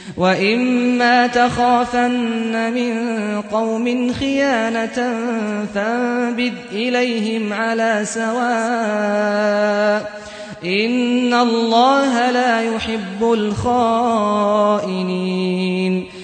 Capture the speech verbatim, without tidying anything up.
وإما تخافن من قوم خيانة فانبذ إليهم على سواء إن الله لا يحب الخائنين